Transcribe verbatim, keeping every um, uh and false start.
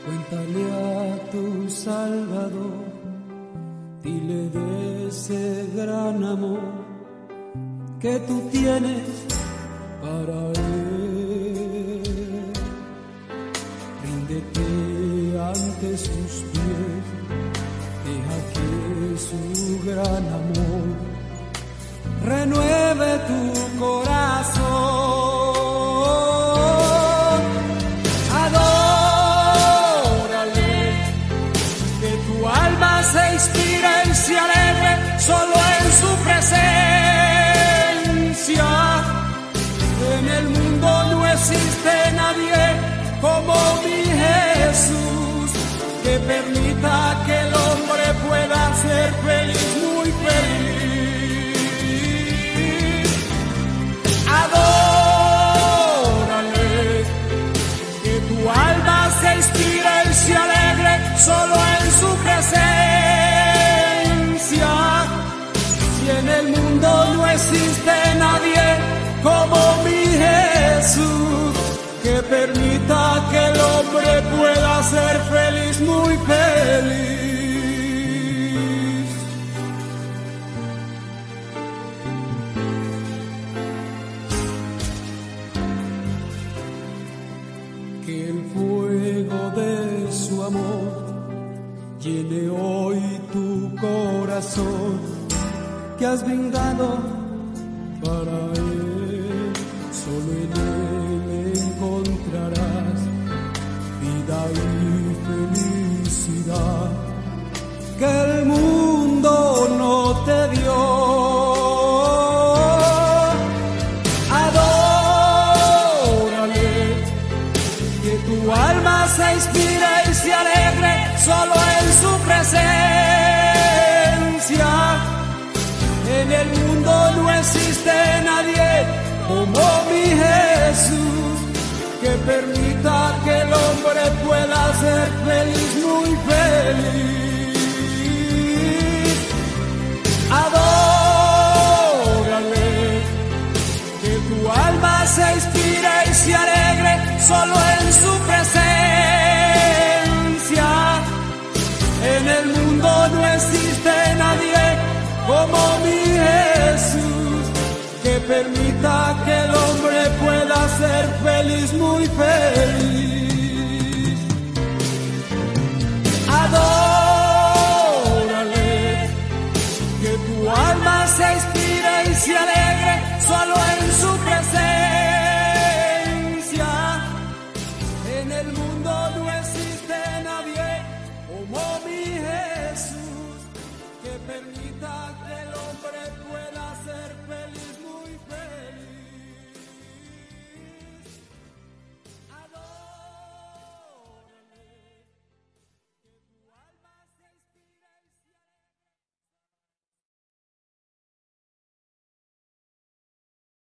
Cuéntale a tu Salvador, dile de ese gran amor que tú tienes para Él. Ríndete ante sus pies, deja que su gran amor renueve tu corazón. Se inspira y se alegre solo en su presencia. En el mundo no existe nadie como mi Jesús, que permita que el hombre pueda ser feliz, muy feliz. Adórale, que tu alma se inspire y se alegre solo en su presencia. Si en el mundo no existe nadie como mi Jesús, que permita que el hombre pueda ser feliz, muy feliz. Que el fuego de su amor llene hoy tu corazón, que has brindado para Él. Solo en Él encontrarás vida y felicidad que el mundo no te dio. Adórale, que tu alma se inspire y se alegre solo en su presencia. En el mundo no existe nadie como mi Jesús, que permita que el hombre pueda ser feliz, muy feliz. Adórale, que tu alma se inspire y se alegre solo en su presencia. En el mundo no existe nadie como mi Jesús, que permita que el hombre pueda ser feliz, muy feliz.